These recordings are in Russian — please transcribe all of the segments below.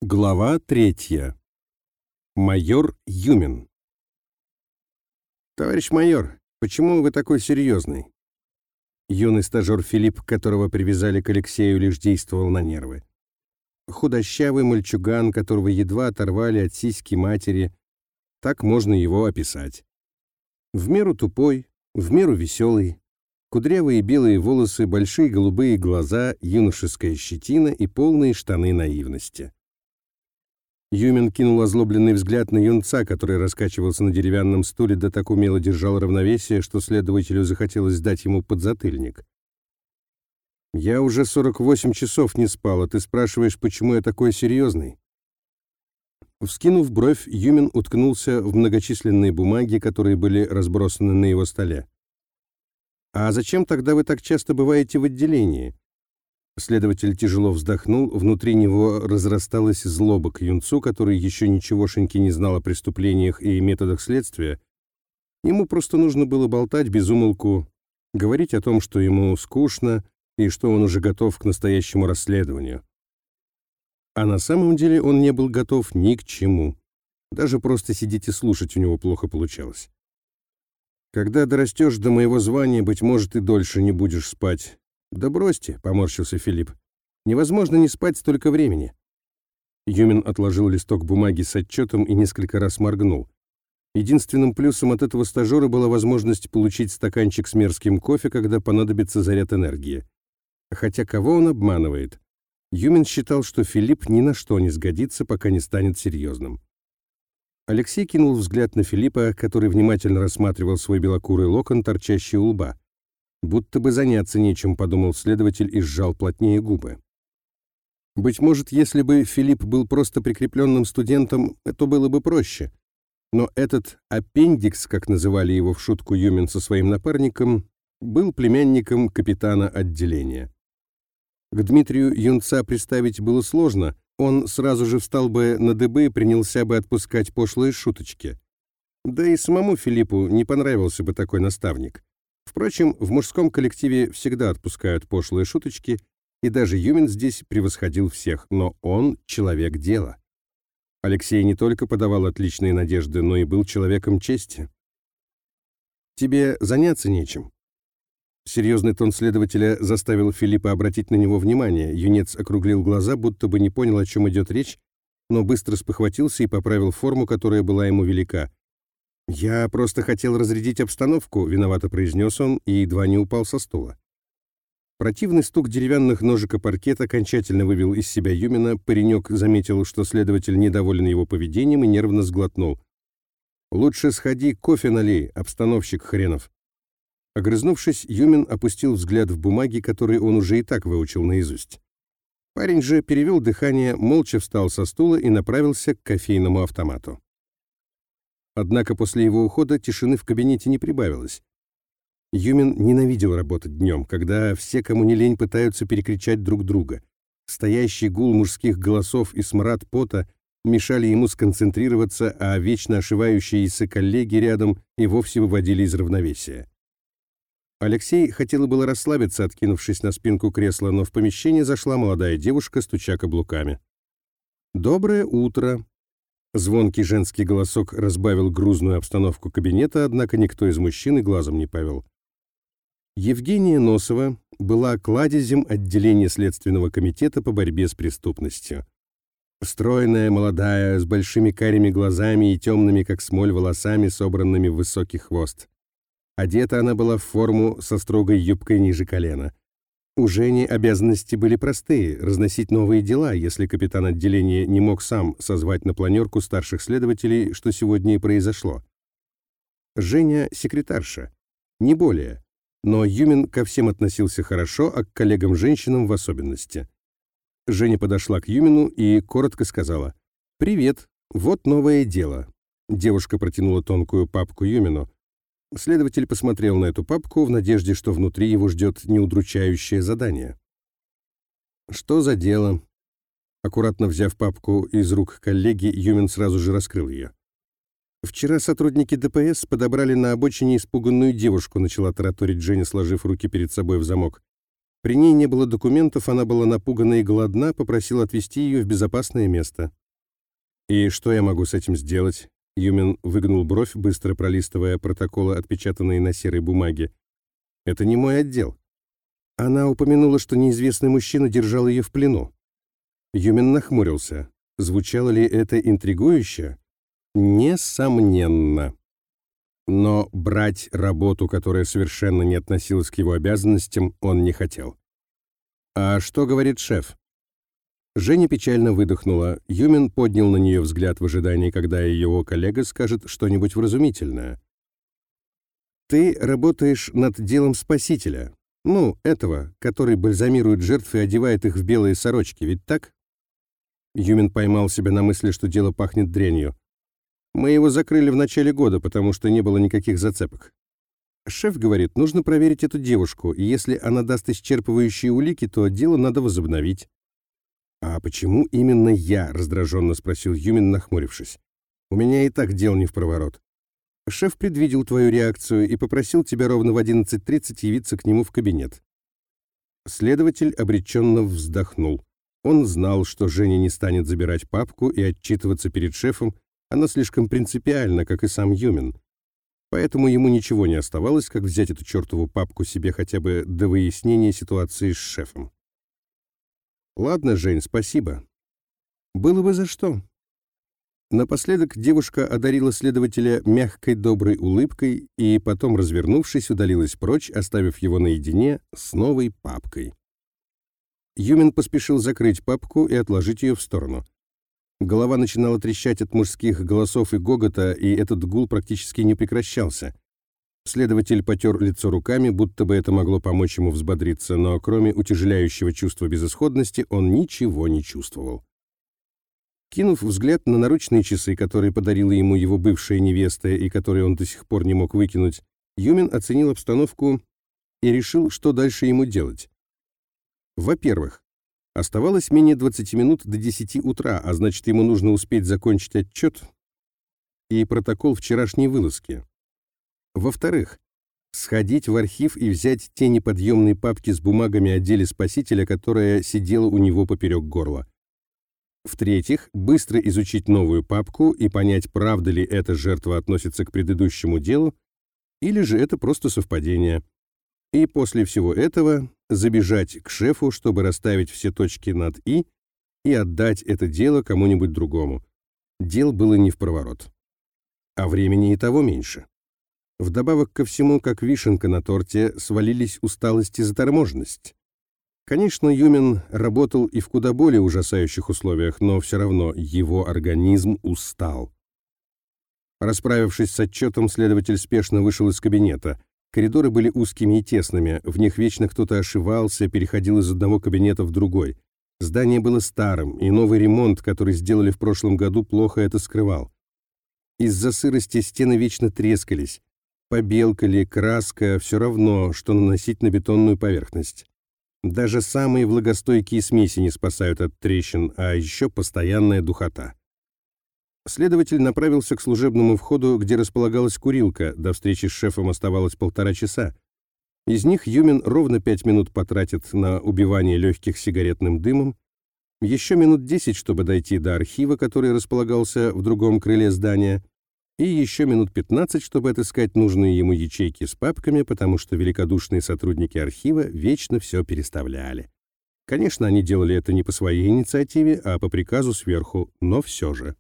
Глава 3. Майор Юмин. «Товарищ майор, почему вы такой серьезный?» Юный стажер Филипп, которого привязали к Алексею, лишь действовал на нервы. Худощавый мальчуган, которого едва оторвали от сиськи матери, так можно его описать. В меру тупой, в меру веселый, кудрявые белые волосы, большие голубые глаза, юношеская щетина и полные штаны наивности. Юмин кинул озлобленный взгляд на юнца, который раскачивался на деревянном стуле, да так умело держал равновесие, что следователю захотелось дать ему подзатыльник. «Я уже 48 часов не спал, а ты спрашиваешь, почему я такой серьезный?» Вскинув бровь, Юмин уткнулся в многочисленные бумаги, которые были разбросаны на его столе. «А зачем тогда вы так часто бываете в отделении?» Следователь тяжело вздохнул, внутри него разрасталась злоба к юнцу, который еще ничегошеньки не знал о преступлениях и методах следствия. Ему просто нужно было болтать без умолку, говорить о том, что ему скучно и что он уже готов к настоящему расследованию. А на самом деле он не был готов ни к чему. Даже просто сидеть и слушать у него плохо получалось. «Когда дорастешь до моего звания, быть может, и дольше не будешь спать». «Да бросьте», — поморщился Филипп. «Невозможно не спать столько времени». Юмин отложил листок бумаги с отчетом и несколько раз моргнул. Единственным плюсом от этого стажера была возможность получить стаканчик с мерзким кофе, когда понадобится заряд энергии. Хотя кого он обманывает? Юмин считал, что Филипп ни на что не сгодится, пока не станет серьезным. Алексей кинул взгляд на Филиппа, который внимательно рассматривал свой белокурый локон, торчащий у лба. «Будто бы заняться нечем», — подумал следователь и сжал плотнее губы. Быть может, если бы Филипп был просто прикрепленным студентом, это было бы проще. Но этот аппендикс, как называли его в шутку Юмин со своим напарником, был племянником капитана отделения. К Дмитрию юнца представить было сложно, он сразу же встал бы на дыбы и принялся бы отпускать пошлые шуточки. Да и самому Филиппу не понравился бы такой наставник. Впрочем, в мужском коллективе всегда отпускают пошлые шуточки, и даже Юмин здесь превосходил всех, но он человек дела. Алексей не только подавал отличные надежды, но и был человеком чести. «Тебе заняться нечем?» Серьезный тон следователя заставил Филиппа обратить на него внимание. Юнец округлил глаза, будто бы не понял, о чем идет речь, но быстро спохватился и поправил форму, которая была ему велика. «Я просто хотел разрядить обстановку», — виновато произнес он и едва не упал со стула. Противный стук деревянных ножек о паркет окончательно вывел из себя Юмина. Паренек заметил, что следователь недоволен его поведением, и нервно сглотнул. «Лучше сходи, кофе налей, обстановщик хренов». Огрызнувшись, Юмин опустил взгляд в бумаги, которые он уже и так выучил наизусть. Парень же перевел дыхание, молча встал со стула и направился к кофейному автомату. Однако после его ухода тишины в кабинете не прибавилось. Юмин ненавидел работать днем, когда все, кому не лень, пытаются перекричать друг друга. Стоящий гул мужских голосов и смрад пота мешали ему сконцентрироваться, а вечно ошивающиеся коллеги рядом и вовсе выводили из равновесия. Алексей хотел было расслабиться, откинувшись на спинку кресла, но в помещение зашла молодая девушка, стуча каблуками. «Доброе утро!» Звонкий женский голосок разбавил грузную обстановку кабинета, однако никто из мужчин и глазом не повел. Евгения Носова была кладезем отделения Следственного комитета по борьбе с преступностью. Стройная, молодая, с большими карими глазами и темными, как смоль, волосами, собранными в высокий хвост. Одета она была в форму со строгой юбкой ниже колена. У Жени обязанности были простые — разносить новые дела, если капитан отделения не мог сам созвать на планерку старших следователей, что сегодня и произошло. Женя — секретарша, не более, но Юмин ко всем относился хорошо, а к коллегам-женщинам в особенности. Женя подошла к Юмину и коротко сказала: «Привет, вот новое дело». Девушка протянула тонкую папку Юмину. Следователь посмотрел на эту папку в надежде, что внутри его ждет неудручающее задание. «Что за дело?» Аккуратно взяв папку из рук коллеги, Юмин сразу же раскрыл ее. «Вчера сотрудники ДПС подобрали на обочине испуганную девушку», — начала тараторить Женя, сложив руки перед собой в замок. При ней не было документов, она была напугана и голодна, попросил отвезти ее в безопасное место. «И что я могу с этим сделать?» Юмин выгнул бровь, быстро пролистывая протоколы, отпечатанные на серой бумаге. «Это не мой отдел». Она упомянула, что неизвестный мужчина держал ее в плену. Юмин нахмурился. Звучало ли это интригующе? Несомненно. Но брать работу, которая совершенно не относилась к его обязанностям, он не хотел. «А что говорит шеф?» Женя печально выдохнула. Юмин поднял на нее взгляд в ожидании, когда его коллега скажет что-нибудь вразумительное. «Ты работаешь над делом спасителя. Ну, этого, который бальзамирует жертв и одевает их в белые сорочки, ведь так?» Юмин поймал себя на мысли, что дело пахнет дрянью. «Мы его закрыли в начале года, потому что не было никаких зацепок. Шеф говорит, нужно проверить эту девушку, и если она даст исчерпывающие улики, то дело надо возобновить». «А почему именно я?» — раздраженно спросил Юмин, нахмурившись. «У меня и так дел не впроворот. Шеф предвидел твою реакцию и попросил тебя ровно в 11:30 явиться к нему в кабинет». Следователь обреченно вздохнул. Он знал, что Женя не станет забирать папку и отчитываться перед шефом, она слишком принципиальна, как и сам Юмин. Поэтому ему ничего не оставалось, как взять эту чертову папку себе хотя бы до выяснения ситуации с шефом. «Ладно, Жень, спасибо. Было бы за что». Напоследок девушка одарила следователя мягкой доброй улыбкой и потом, развернувшись, удалилась прочь, оставив его наедине с новой папкой. Юмин поспешил закрыть папку и отложить ее в сторону. Голова начинала трещать от мужских голосов и гогота, и этот гул практически не прекращался. Следователь потер лицо руками, будто бы это могло помочь ему взбодриться, но кроме утяжеляющего чувства безысходности он ничего не чувствовал. Кинув взгляд на наручные часы, которые подарила ему его бывшая невеста и которые он до сих пор не мог выкинуть, Юмин оценил обстановку и решил, что дальше ему делать. Во-первых, оставалось менее 20 минут до 10 утра, а значит, ему нужно успеть закончить отчет и протокол вчерашней вылазки. Во-вторых, сходить в архив и взять те неподъемные папки с бумагами о деле спасителя, которая сидела у него поперек горла. В-третьих, быстро изучить новую папку и понять, правда ли эта жертва относится к предыдущему делу, или же это просто совпадение. И после всего этого забежать к шефу, чтобы расставить все точки над «и» и отдать это дело кому-нибудь другому. Дел было не впроворот. А времени и того меньше. Вдобавок ко всему, как вишенка на торте, свалились усталость и заторможенность. Конечно, Юмин работал и в куда более ужасающих условиях, но все равно его организм устал. Расправившись с отчетом, следователь спешно вышел из кабинета. Коридоры были узкими и тесными, в них вечно кто-то ошивался, переходил из одного кабинета в другой. Здание было старым, и новый ремонт, который сделали в прошлом году, плохо это скрывал. Из-за сырости стены вечно трескались. Побелка ли, краска, все равно, что наносить на бетонную поверхность. Даже самые влагостойкие смеси не спасают от трещин, а еще постоянная духота. Следователь направился к служебному входу, где располагалась курилка. До встречи с шефом оставалось 1,5 часа. Из них Юмин ровно 5 минут потратит на убивание легких сигаретным дымом, еще минут 10, чтобы дойти до архива, который располагался в другом крыле здания, и еще минут 15, чтобы отыскать нужные ему ячейки с папками, потому что великодушные сотрудники архива вечно все переставляли. Конечно, они делали это не по своей инициативе, а по приказу сверху, но все же.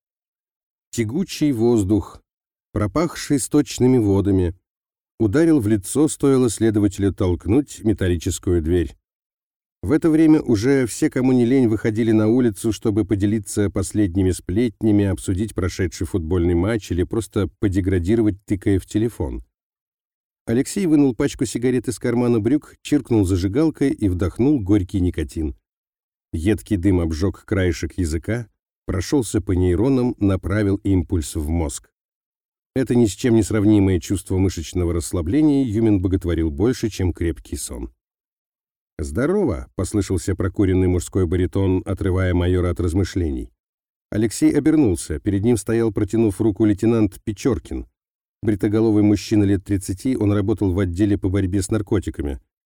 Тягучий воздух, пропахший сточными водами, ударил в лицо, стоило следователю толкнуть металлическую дверь. В это время уже все, кому не лень, выходили на улицу, чтобы поделиться последними сплетнями, обсудить прошедший футбольный матч или просто подеградировать, тыкая в телефон. Алексей вынул пачку сигарет из кармана брюк, чиркнул зажигалкой и вдохнул горький никотин. Едкий дым обжег краешек языка, прошелся по нейронам, направил импульс в мозг. Это ни с чем не сравнимое чувство мышечного расслабления Юмин боготворил больше, чем крепкий сон. «Здорово!» — послышался прокуренный мужской баритон, отрывая майора от размышлений. Алексей обернулся. Перед ним стоял, протянув руку, лейтенант Печоркин. Бритоголовый мужчина лет 30, он работал в отделе по борьбе с наркотиками.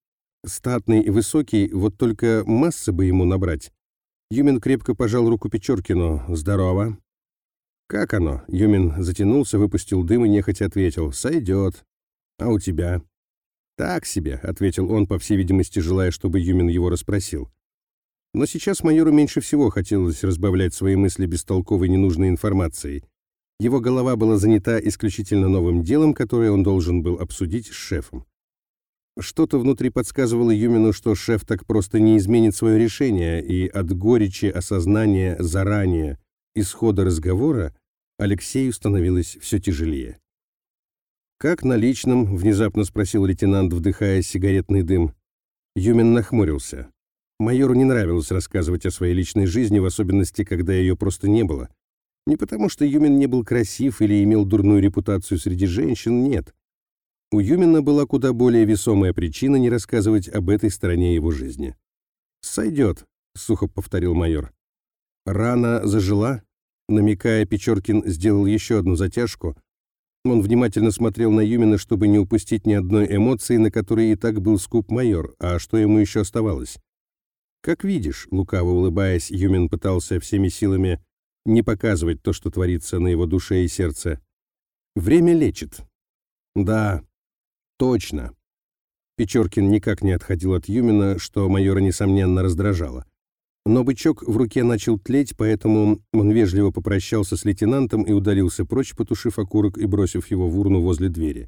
Статный и высокий, вот только массы бы ему набрать. Юмин крепко пожал руку Печоркину. «Здорово». «Как оно?» Юмин затянулся, выпустил дым и нехотя ответил. «Сойдет. А у тебя?» «Так себе», — ответил он, по всей видимости, желая, чтобы Юмин его расспросил. Но сейчас майору меньше всего хотелось разбавлять свои мысли бестолковой ненужной информацией. Его голова была занята исключительно новым делом, которое он должен был обсудить с шефом. Что-то внутри подсказывало Юмину, что шеф так просто не изменит свое решение, и от горечи осознания заранее исхода разговора Алексею становилось все тяжелее. «Как на личном?» — внезапно спросил лейтенант, вдыхая сигаретный дым. Юмин нахмурился. Майору не нравилось рассказывать о своей личной жизни, в особенности, когда ее просто не было. Не потому, что Юмин не был красив или имел дурную репутацию среди женщин, нет. У Юмина была куда более весомая причина не рассказывать об этой стороне его жизни. «Сойдет», — сухо повторил майор. «Рана зажила?» Намекая, Печоркин сделал еще одну затяжку. Он внимательно смотрел на Юмина, чтобы не упустить ни одной эмоции, на которые и так был скуп майор, а что ему еще оставалось? «Как видишь», — лукаво улыбаясь, Юмин пытался всеми силами не показывать то, что творится на его душе и сердце. «Время лечит». «Да, точно». Печоркин никак не отходил от Юмина, что майора, несомненно, раздражало. Но бычок в руке начал тлеть, поэтому он вежливо попрощался с лейтенантом и удалился прочь, потушив окурок и бросив его в урну возле двери.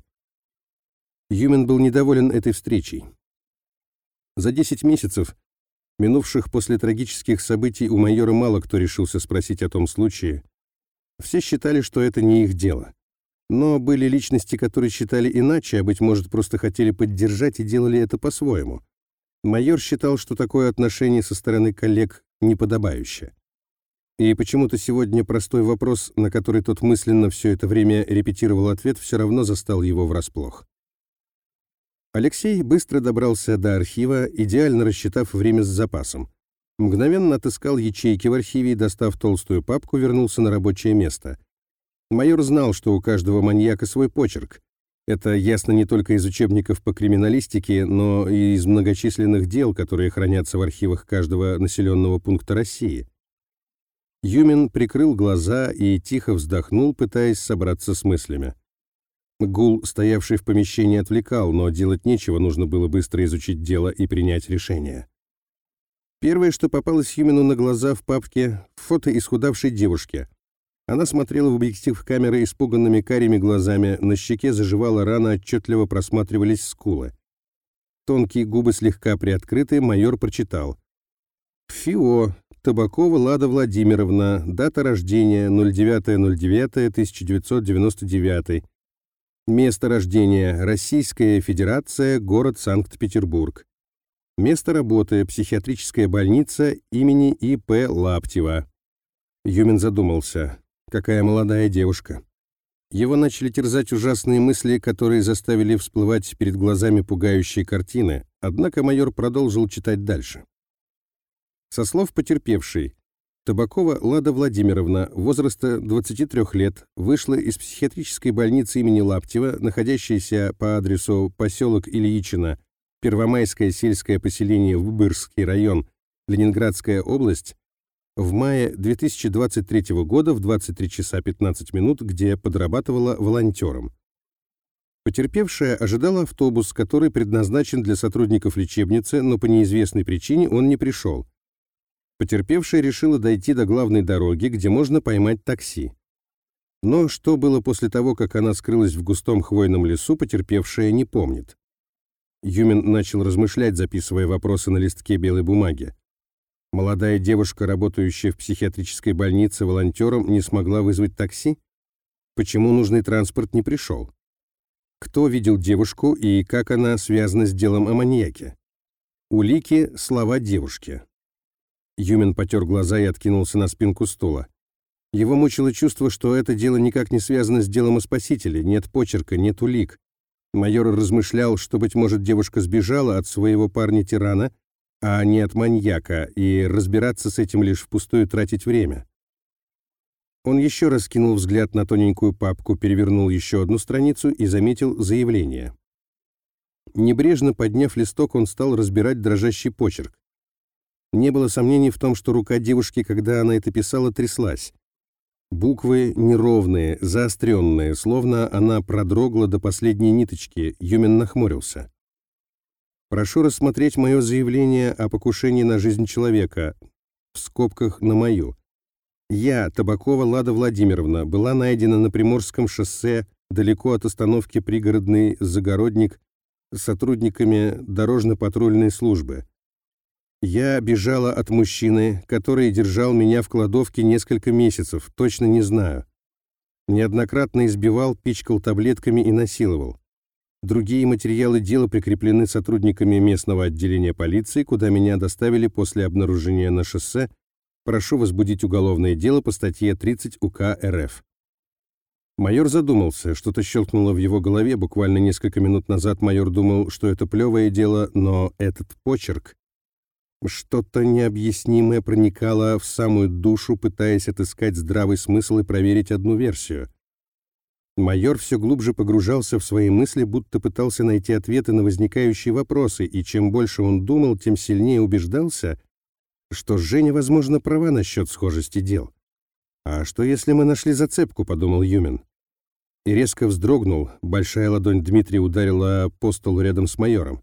Юмин был недоволен этой встречей. За 10 месяцев, минувших после трагических событий, у майора мало кто решился спросить о том случае. Все считали, что это не их дело. Но были личности, которые считали иначе, а, быть может, просто хотели поддержать и делали это по-своему. Майор считал, что такое отношение со стороны коллег неподобающее. И почему-то сегодня простой вопрос, на который тот мысленно все это время репетировал ответ, все равно застал его врасплох. Алексей быстро добрался до архива, идеально рассчитав время с запасом. Мгновенно отыскал ячейки в архиве и, достав толстую папку, вернулся на рабочее место. Майор знал, что у каждого маньяка свой почерк. Это ясно не только из учебников по криминалистике, но и из многочисленных дел, которые хранятся в архивах каждого населенного пункта России. Юмин прикрыл глаза и тихо вздохнул, пытаясь собраться с мыслями. Гул, стоявший в помещении, отвлекал, но делать нечего, нужно было быстро изучить дело и принять решение. Первое, что попалось Юмину на глаза в папке — фото исхудавшей девушки. Она смотрела в объектив камеры испуганными карими глазами, на щеке заживала рана, отчетливо просматривались скулы. Тонкие губы слегка приоткрыты, майор прочитал. ФИО. Табакова Лада Владимировна. Дата рождения 09.09.1999. Место рождения — Российская Федерация, город Санкт-Петербург. Место работы — психиатрическая больница имени И.П. Лаптева. Юмин задумался. Какая молодая девушка. Его начали терзать ужасные мысли, которые заставили всплывать перед глазами пугающие картины, однако майор продолжил читать дальше. Со слов потерпевшей, Табакова Лада Владимировна, возраста 23 лет, вышла из психиатрической больницы имени Лаптева, находящейся по адресу поселок Ильичино, Первомайское сельское поселение, Выборгский район, Ленинградская область, в мае 2023 года в 23 часа 15 минут, где подрабатывала волонтером. Потерпевшая ожидала автобус, который предназначен для сотрудников лечебницы, но по неизвестной причине он не пришел. Потерпевшая решила дойти до главной дороги, где можно поймать такси. Но что было после того, как она скрылась в густом хвойном лесу, потерпевшая не помнит. Юмин начал размышлять, записывая вопросы на листке белой бумаги. Молодая девушка, работающая в психиатрической больнице волонтером, не смогла вызвать такси? Почему нужный транспорт не пришел? Кто видел девушку и как она связана с делом о маньяке? Улики, слова девушки. Юмин потер глаза и откинулся на спинку стула. Его мучило чувство, что это дело никак не связано с делом о спасителе, нет почерка, нет улик. Майор размышлял, что, быть может, девушка сбежала от своего парня-тирана, а не от маньяка, и разбираться с этим лишь впустую тратить время. Он еще раз кинул взгляд на тоненькую папку, перевернул еще одну страницу и заметил заявление. Небрежно подняв листок, он стал разбирать дрожащий почерк. Не было сомнений в том, что рука девушки, когда она это писала, тряслась. Буквы неровные, заостренные, словно она продрогла до последней ниточки. Юмин нахмурился. «Прошу рассмотреть мое заявление о покушении на жизнь человека, в скобках на мою. Я, Табакова Лада Владимировна, была найдена на Приморском шоссе, далеко от остановки пригородный Загородник, сотрудниками дорожно-патрульной службы. Я бежала от мужчины, который держал меня в кладовке несколько месяцев, точно не знаю. Неоднократно избивал, пичкал таблетками и насиловал. Другие материалы дела прикреплены сотрудниками местного отделения полиции, куда меня доставили после обнаружения на шоссе. Прошу возбудить уголовное дело по статье 30 УК РФ». Майор задумался, что-то щелкнуло в его голове. Буквально несколько минут назад майор думал, что это плевое дело, но этот почерк... Что-то необъяснимое проникало в самую душу, пытаясь отыскать здравый смысл и проверить одну версию. Майор все глубже погружался в свои мысли, будто пытался найти ответы на возникающие вопросы, и чем больше он думал, тем сильнее убеждался, что Женя, возможно, права насчет схожести дел. «А что, если мы нашли зацепку?» — подумал Юмин. И резко вздрогнул, большая ладонь Дмитрия ударила по столу рядом с майором.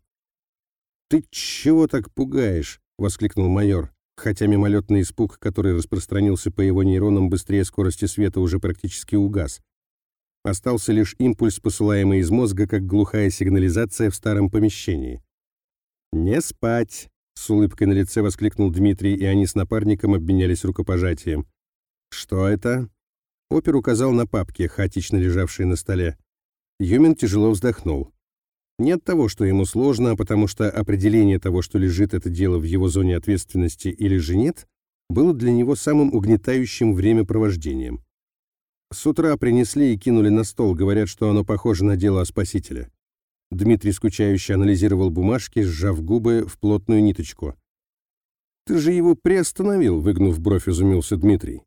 «Ты чего так пугаешь?» — воскликнул майор, хотя мимолетный испуг, который распространился по его нейронам быстрее скорости света, уже практически угас. Остался лишь импульс, посылаемый из мозга, как глухая сигнализация в старом помещении. «Не спать!» — с улыбкой на лице воскликнул Дмитрий, и они с напарником обменялись рукопожатием. «Что это?» Опер указал на папки, хаотично лежавшие на столе. Юмин тяжело вздохнул. Не от того, что ему сложно, а потому что определение того, что лежит это дело в его зоне ответственности или же нет, было для него самым угнетающим времяпровождением. С утра принесли и кинули на стол, говорят, что оно похоже на дело о спасителе. Дмитрий скучающе анализировал бумажки, сжав губы в плотную ниточку. «Ты же его приостановил», — выгнув бровь, изумился Дмитрий.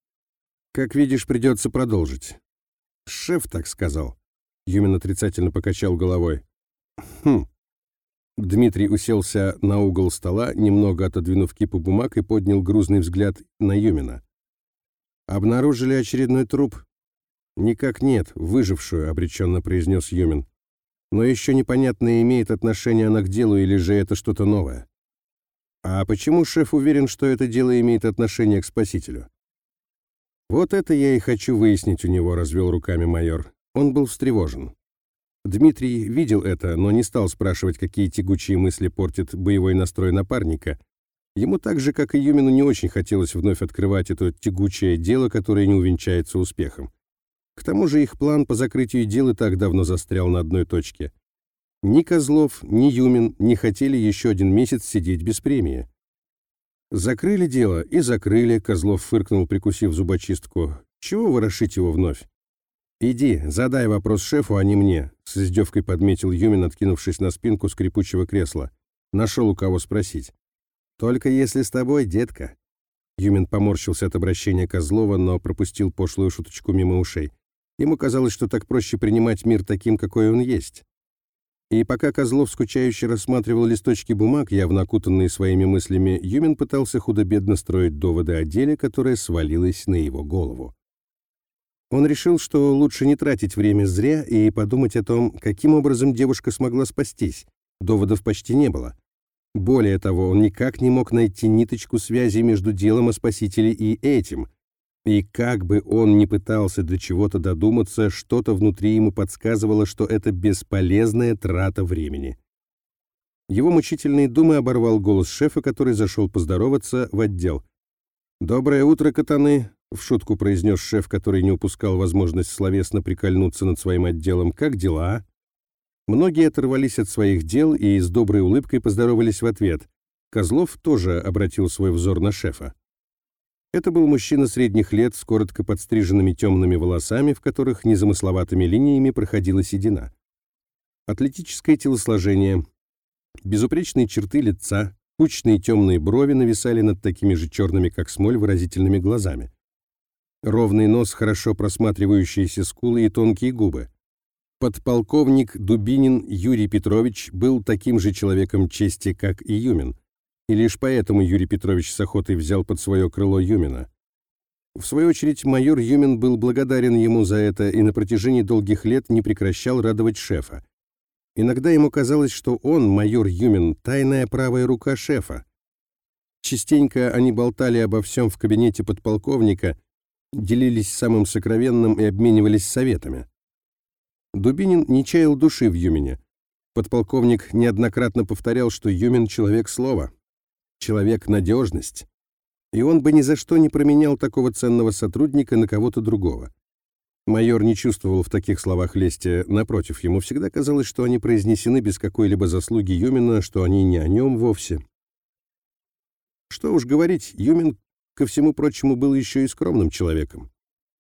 «Как видишь, придется продолжить». «Шеф так сказал». Юмин отрицательно покачал головой. «Хм». Дмитрий уселся на угол стола, немного отодвинув кипу бумаг, и поднял грузный взгляд на Юмина. «Обнаружили очередной труп?» «Никак нет, выжившую», — обреченно произнес Юмин. «Но еще непонятно, имеет отношение она к делу или же это что-то новое». «А почему шеф уверен, что это дело имеет отношение к спасителю?» «Вот это я и хочу выяснить у него», — развел руками майор. Он был встревожен. Дмитрий видел это, но не стал спрашивать, какие тягучие мысли портит боевой настрой напарника. Ему так же, как и Юмину, не очень хотелось вновь открывать это тягучее дело, которое не увенчается успехом. К тому же их план по закрытию дел и так давно застрял на одной точке. Ни Козлов, ни Юмин не хотели еще один месяц сидеть без премии. «Закрыли дело и закрыли», — Козлов фыркнул, прикусив зубочистку. «Чего ворошить его вновь?» «Иди, задай вопрос шефу, а не мне», — с издевкой подметил Юмин, откинувшись на спинку скрипучего кресла. «Нашел у кого спросить». «Только если с тобой, детка». Юмин поморщился от обращения Козлова, но пропустил пошлую шуточку мимо ушей. Ему казалось, что так проще принимать мир таким, какой он есть. И пока Козлов скучающе рассматривал листочки бумаг, явно окутанные своими мыслями, Юмин пытался худо-бедно строить доводы о деле, которое свалилось на его голову. Он решил, что лучше не тратить время зря и подумать о том, каким образом девушка смогла спастись. Доводов почти не было. Более того, он никак не мог найти ниточку связи между делом о спасителе и этим. И как бы он ни пытался до чего-то додуматься, что-то внутри ему подсказывало, что это бесполезная трата времени. Его мучительные думы оборвал голос шефа, который зашел поздороваться в отдел. «Доброе утро, катаны!» — в шутку произнес шеф, который не упускал возможность словесно прикольнуться над своим отделом. «Как дела?» Многие оторвались от своих дел и с доброй улыбкой поздоровались в ответ. Козлов тоже обратил свой взор на шефа. Это был мужчина средних лет с коротко подстриженными темными волосами, в которых незамысловатыми линиями проходила седина. Атлетическое телосложение, безупречные черты лица, кучные темные брови нависали над такими же черными, как смоль, выразительными глазами. Ровный нос, хорошо просматривающиеся скулы и тонкие губы. Подполковник Дубинин Юрий Петрович был таким же человеком чести, как и Юмин, и лишь поэтому Юрий Петрович с охотой взял под свое крыло Юмина. В свою очередь, майор Юмин был благодарен ему за это и на протяжении долгих лет не прекращал радовать шефа. Иногда ему казалось, что он, майор Юмин, тайная правая рука шефа. Частенько они болтали обо всем в кабинете подполковника, делились самым сокровенным и обменивались советами. Дубинин не чаял души в Юмине. Подполковник неоднократно повторял, что Юмин — человек слова, человек-надежность, и он бы ни за что не променял такого ценного сотрудника на кого-то другого. Майор не чувствовал в таких словах лести, напротив, ему всегда казалось, что они произнесены без какой-либо заслуги Юмина, что они не о нем вовсе. Что уж говорить, Юмин, ко всему прочему, был еще и скромным человеком.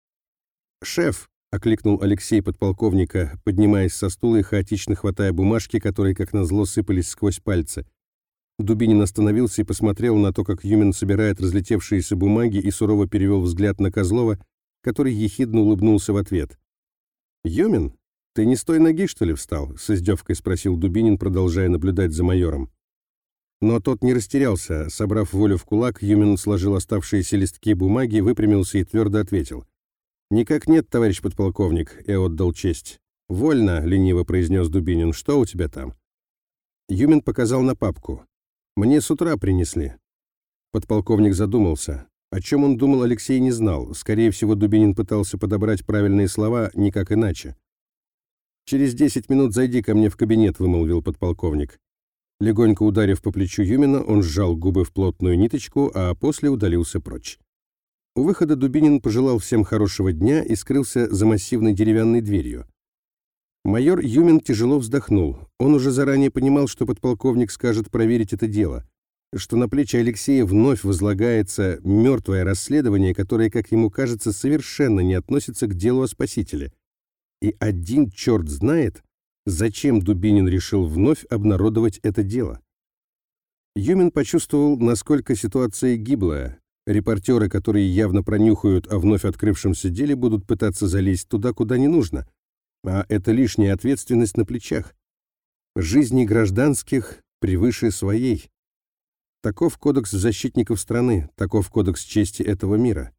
«Шеф!» — окликнул Алексей подполковника, поднимаясь со стула и хаотично хватая бумажки, которые, как назло, сыпались сквозь пальцы. Дубинин остановился и посмотрел на то, как Юмин собирает разлетевшиеся бумаги, и сурово перевел взгляд на Козлова, который ехидно улыбнулся в ответ. «Юмин, ты не с той ноги, что ли, встал?» — с издевкой спросил Дубинин, продолжая наблюдать за майором. Но тот не растерялся. Собрав волю в кулак, Юмин сложил оставшиеся листки бумаги, выпрямился и твердо ответил. «Никак нет, товарищ подполковник», — и отдал честь. «Вольно», — лениво произнес Дубинин. «Что у тебя там?» Юмин показал на папку. «Мне с утра принесли». Подполковник задумался. О чем он думал, Алексей не знал. Скорее всего, Дубинин пытался подобрать правильные слова, никак иначе. «Через 10 минут зайди ко мне в кабинет», — вымолвил подполковник. Легонько ударив по плечу Юмина, он сжал губы в плотную ниточку, а после удалился прочь. У выхода Дубинин пожелал всем хорошего дня и скрылся за массивной деревянной дверью. Майор Юмин тяжело вздохнул. Он уже заранее понимал, что подполковник скажет проверить это дело, что на плечи Алексея вновь возлагается мертвое расследование, которое, как ему кажется, совершенно не относится к делу о спасителе. И один черт знает, зачем Дубинин решил вновь обнародовать это дело. Юмин почувствовал, насколько ситуация гиблая. Репортеры, которые явно пронюхают о вновь открывшемся деле, будут пытаться залезть туда, куда не нужно. А это лишняя ответственность на плечах. Жизни гражданских превыше своей. Таков кодекс защитников страны, таков кодекс чести этого мира.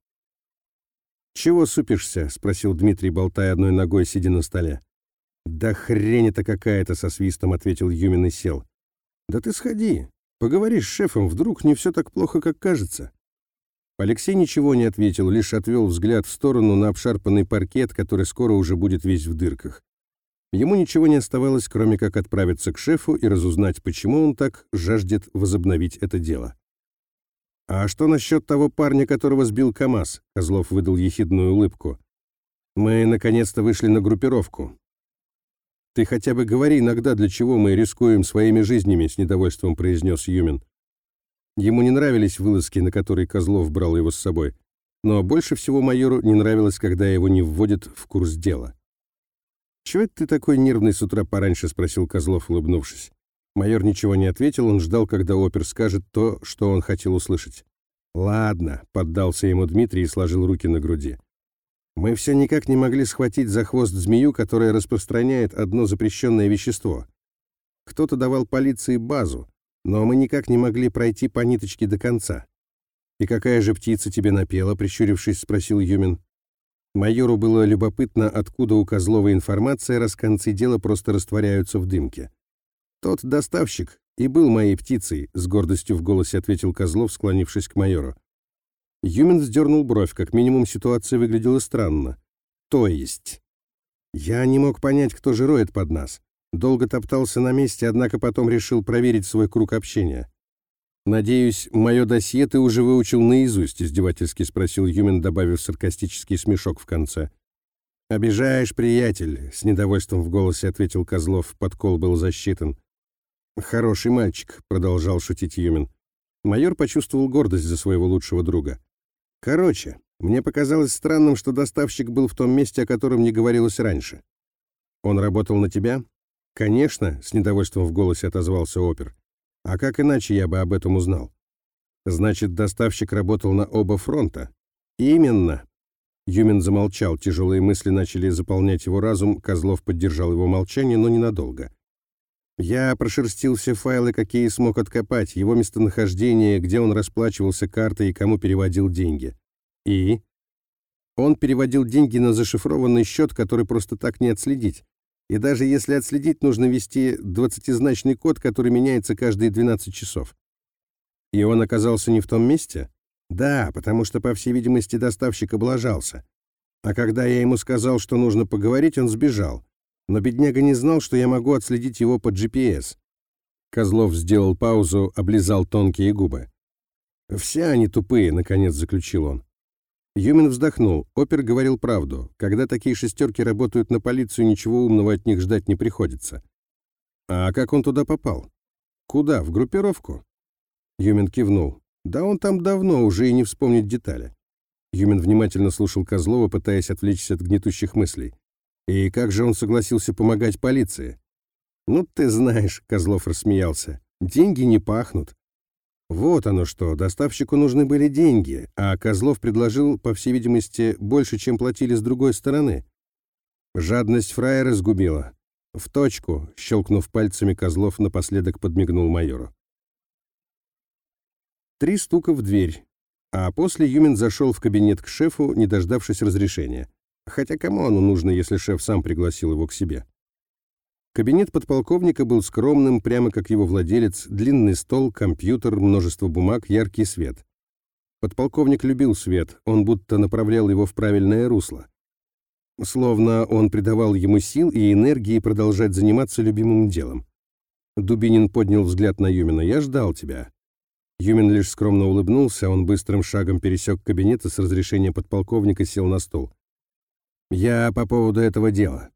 «Чего супишься?» — спросил Дмитрий, болтая одной ногой, сидя на столе. «Да хрень это какая-то!» — со свистом ответил Юмин и сел. «Да ты сходи, поговори с шефом, вдруг не все так плохо, как кажется». Алексей ничего не ответил, лишь отвел взгляд в сторону на обшарпанный паркет, который скоро уже будет весь в дырках. Ему ничего не оставалось, кроме как отправиться к шефу и разузнать, почему он так жаждет возобновить это дело. «А что насчет того парня, которого сбил КамАЗ?» — Козлов выдал ехидную улыбку. «Мы наконец-то вышли на группировку». «Ты хотя бы говори иногда, для чего мы рискуем своими жизнями», — с недовольством произнес Юмин. Ему не нравились вылазки, на которые Козлов брал его с собой, но больше всего майору не нравилось, когда его не вводят в курс дела. «Чего это ты такой нервный с утра пораньше?» — спросил Козлов, улыбнувшись. Майор ничего не ответил, он ждал, когда опер скажет то, что он хотел услышать. «Ладно», — поддался ему Дмитрий и сложил руки на груди. «Мы все никак не могли схватить за хвост змею, которая распространяет одно запрещенное вещество. Кто-то давал полиции базу, но мы никак не могли пройти по ниточке до конца». «И какая же птица тебе напела?» — прищурившись, спросил Юмин. Майору было любопытно, откуда у Козлова информация, раз концы дела просто растворяются в дымке. «Тот доставщик и был моей птицей», — с гордостью в голосе ответил Козлов, склонившись к майору. Юмин вздернул бровь, как минимум ситуация выглядела странно. «То есть?» «Я не мог понять, кто же роет под нас. Долго топтался на месте, однако потом решил проверить свой круг общения». «Надеюсь, мое досье ты уже выучил наизусть?» — издевательски спросил Юмин, добавив саркастический смешок в конце. «Обижаешь, приятель», — с недовольством в голосе ответил Козлов, подкол был засчитан. «Хороший мальчик», — продолжал шутить Юмин. Майор почувствовал гордость за своего лучшего друга. «Короче, мне показалось странным, что доставщик был в том месте, о котором не говорилось раньше. Он работал на тебя?» «Конечно», — с недовольством в голосе отозвался опер. «А как иначе я бы об этом узнал?» «Значит, доставщик работал на оба фронта?» «Именно». Юмин замолчал, тяжелые мысли начали заполнять его разум, Козлов поддержал его молчание, но ненадолго. Я прошерстил все файлы, какие смог откопать, его местонахождение, где он расплачивался картой и кому переводил деньги. И? Он переводил деньги на зашифрованный счет, который просто так не отследить. И даже если отследить, нужно ввести 20-значный код, который меняется каждые 12 часов. И он оказался не в том месте? Да, потому что, по всей видимости, доставщик облажался. А когда я ему сказал, что нужно поговорить, он сбежал. Но бедняга не знал, что я могу отследить его по GPS. Козлов сделал паузу, облизал тонкие губы. «Все они тупые», — наконец заключил он. Юмин вздохнул. Опер говорил правду. Когда такие шестерки работают на полицию, ничего умного от них ждать не приходится. А как он туда попал? Куда? В группировку? Юмин кивнул. Да он там давно, уже и не вспомнит детали. Юмин внимательно слушал Козлова, пытаясь отвлечься от гнетущих мыслей. И как же он согласился помогать полиции? Ну, ты знаешь, Козлов рассмеялся. Деньги не пахнут. Вот оно что, доставщику нужны были деньги, а Козлов предложил, по всей видимости, больше, чем платили с другой стороны. Жадность фраера сгубила. В точку, щелкнув пальцами, Козлов напоследок подмигнул майору. 3 стука в дверь, а после Юмин зашел в кабинет к шефу, не дождавшись разрешения. Хотя кому оно нужно, если шеф сам пригласил его к себе? Кабинет подполковника был скромным, прямо как его владелец, длинный стол, компьютер, множество бумаг, яркий свет. Подполковник любил свет, он будто направлял его в правильное русло. Словно он придавал ему сил и энергии продолжать заниматься любимым делом. Дубинин поднял взгляд на Юмина. «Я ждал тебя». Юмин лишь скромно улыбнулся, он быстрым шагом пересек кабинет и с разрешения подполковника сел на стол. «Я по поводу этого дела».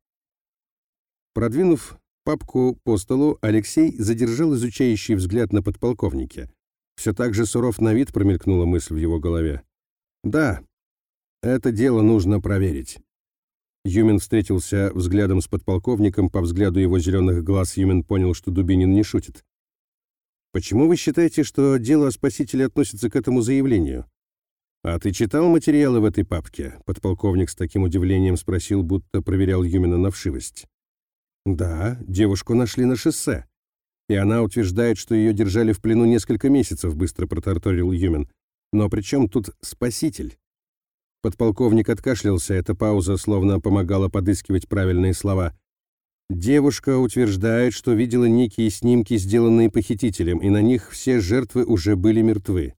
Продвинув папку по столу, Алексей задержал изучающий взгляд на подполковнике. Все так же суров на вид промелькнула мысль в его голове. «Да, это дело нужно проверить». Юмин встретился взглядом с подполковником, по взгляду его зеленых глаз Юмин понял, что Дубинин не шутит. «Почему вы считаете, что дело о спасителе относится к этому заявлению?» «А ты читал материалы в этой папке?» Подполковник с таким удивлением спросил, будто проверял Юмина на вшивость. «Да, девушку нашли на шоссе. И она утверждает, что ее держали в плену несколько месяцев», быстро протараторил Юмин. «Но при чем тут спаситель?» Подполковник откашлялся, эта пауза словно помогала подыскивать правильные слова. «Девушка утверждает, что видела некие снимки, сделанные похитителем, и на них все жертвы уже были мертвы.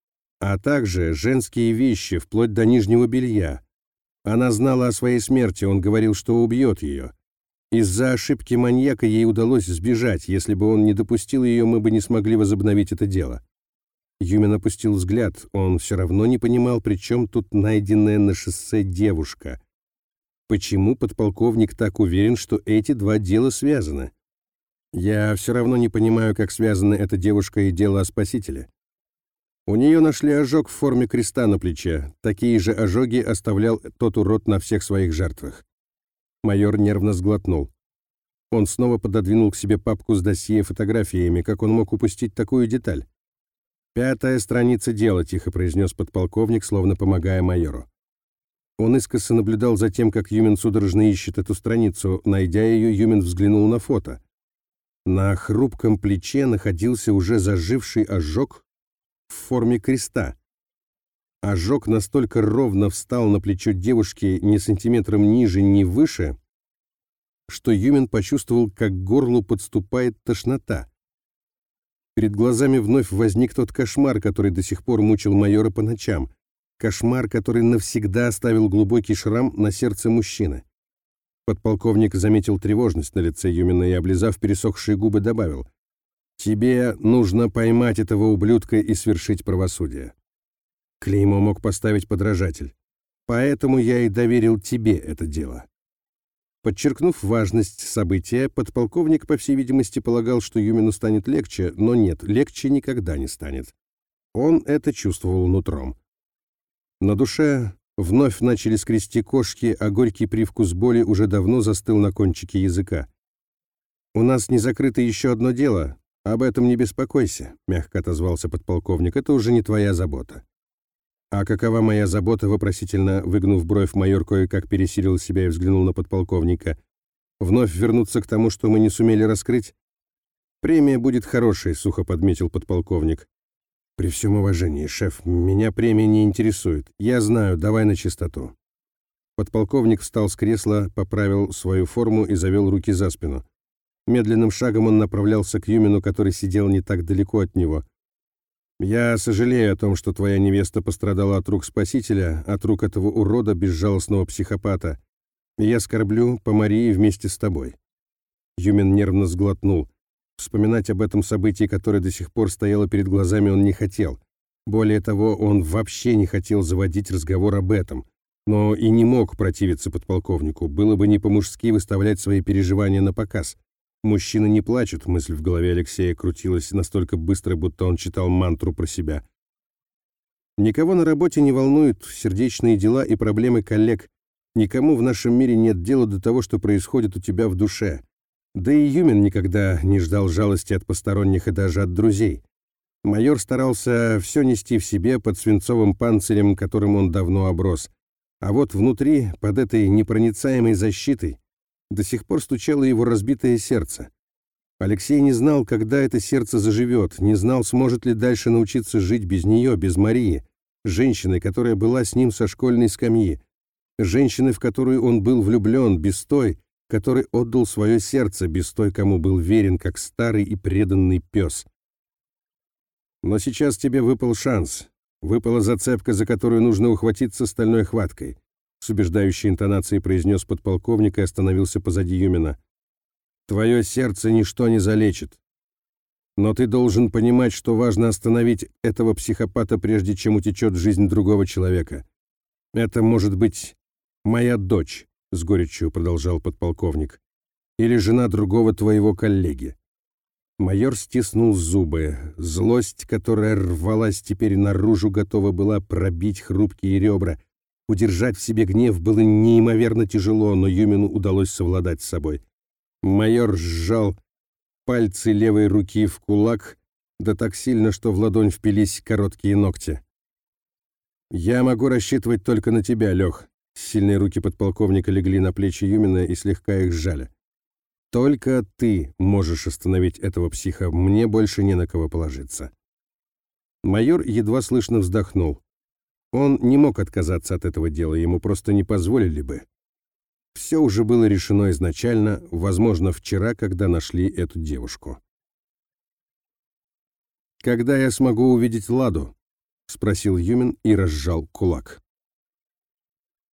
А также женские вещи, вплоть до нижнего белья. Она знала о своей смерти, он говорил, что убьет ее. Из-за ошибки маньяка ей удалось сбежать. Если бы он не допустил ее, мы бы не смогли возобновить это дело». Юмин опустил взгляд. Он все равно не понимал, при чем тут найденная на шоссе девушка. Почему подполковник так уверен, что эти два дела связаны? «Я все равно не понимаю, как связаны эта девушка и дело о спасителе. У нее нашли ожог в форме креста на плече. Такие же ожоги оставлял тот урод на всех своих жертвах». Майор нервно сглотнул. Он снова пододвинул к себе папку с досье и фотографиями. Как он мог упустить такую деталь? «5-я страница дела», — тихо произнес подполковник, словно помогая майору. Он искоса наблюдал за тем, как Юмин судорожно ищет эту страницу. Найдя ее, Юмин взглянул на фото. На хрупком плече находился уже заживший ожог в форме креста. Ожог настолько ровно встал на плечо девушки, ни сантиметром ниже, ни выше, что Юмин почувствовал, как к горлу подступает тошнота. Перед глазами вновь возник тот кошмар, который до сих пор мучил майора по ночам. Кошмар, который навсегда оставил глубокий шрам на сердце мужчины. Подполковник заметил тревожность на лице Юмина и, облизав пересохшие губы, добавил: «Тебе нужно поймать этого ублюдка и свершить правосудие». Клеймо мог поставить подражатель. «Поэтому я и доверил тебе это дело». Подчеркнув важность события, подполковник, по всей видимости, полагал, что Юмину станет легче, но нет, легче никогда не станет. Он это чувствовал нутром. На душе вновь начали скрести кошки, а горький привкус боли уже давно застыл на кончике языка. «У нас не закрыто еще одно дело. Об этом не беспокойся», — мягко отозвался подполковник. «Это уже не твоя забота». «А какова моя забота?» — вопросительно выгнув бровь, майор кое-как пересилил себя и взглянул на подполковника. «Вновь вернуться к тому, что мы не сумели раскрыть?» «Премия будет хорошей», — сухо подметил подполковник. «При всем уважении, шеф, меня премия не интересует. Я знаю, давай на чистоту». Подполковник встал с кресла, поправил свою форму и завел руки за спину. Медленным шагом он направлялся к Юмину, который сидел не так далеко от него. «Я сожалею о том, что твоя невеста пострадала от рук Спасителя, от рук этого урода, безжалостного психопата. И я скорблю по Марии вместе с тобой». Юмин нервно сглотнул. Вспоминать об этом событии, которое до сих пор стояло перед глазами, он не хотел. Более того, он вообще не хотел заводить разговор об этом. Но и не мог противиться подполковнику. Было бы не по-мужски выставлять свои переживания на показ. «Мужчины не плачут», — мысль в голове Алексея крутилась настолько быстро, будто он читал мантру про себя. Никого на работе не волнуют сердечные дела и проблемы коллег. Никому в нашем мире нет дела до того, что происходит у тебя в душе. Да и Юмин никогда не ждал жалости от посторонних и даже от друзей. Майор старался все нести в себе под свинцовым панцирем, которым он давно оброс. А вот внутри, под этой непроницаемой защитой, до сих пор стучало его разбитое сердце. Алексей не знал, когда это сердце заживет, не знал, сможет ли дальше научиться жить без нее, без Марии, женщины, которая была с ним со школьной скамьи, женщины, в которую он был влюблен, без той, который отдал свое сердце, без той, кому был верен, как старый и преданный пес. Но сейчас тебе выпал шанс, выпала зацепка, за которую нужно ухватиться стальной хваткой. С убеждающей интонацией произнес подполковник и остановился позади Юмина. «Твое сердце ничто не залечит. Но ты должен понимать, что важно остановить этого психопата, прежде чем утечет жизнь другого человека. Это может быть моя дочь», — с горечью продолжал подполковник, «или жена другого твоего коллеги». Майор стиснул зубы. Злость, которая рвалась теперь наружу, готова была пробить хрупкие ребра. Удержать в себе гнев было неимоверно тяжело, но Юмину удалось совладать с собой. Майор сжал пальцы левой руки в кулак, да так сильно, что в ладонь впились короткие ногти. «Я могу рассчитывать только на тебя, Лех». Сильные руки подполковника легли на плечи Юмина и слегка их сжали. «Только ты можешь остановить этого психа, мне больше не на кого положиться». Майор едва слышно вздохнул. Он не мог отказаться от этого дела, ему просто не позволили бы. Все уже было решено изначально, возможно, вчера, когда нашли эту девушку. «Когда я смогу увидеть Ладу?» — спросил Юмин и разжал кулак.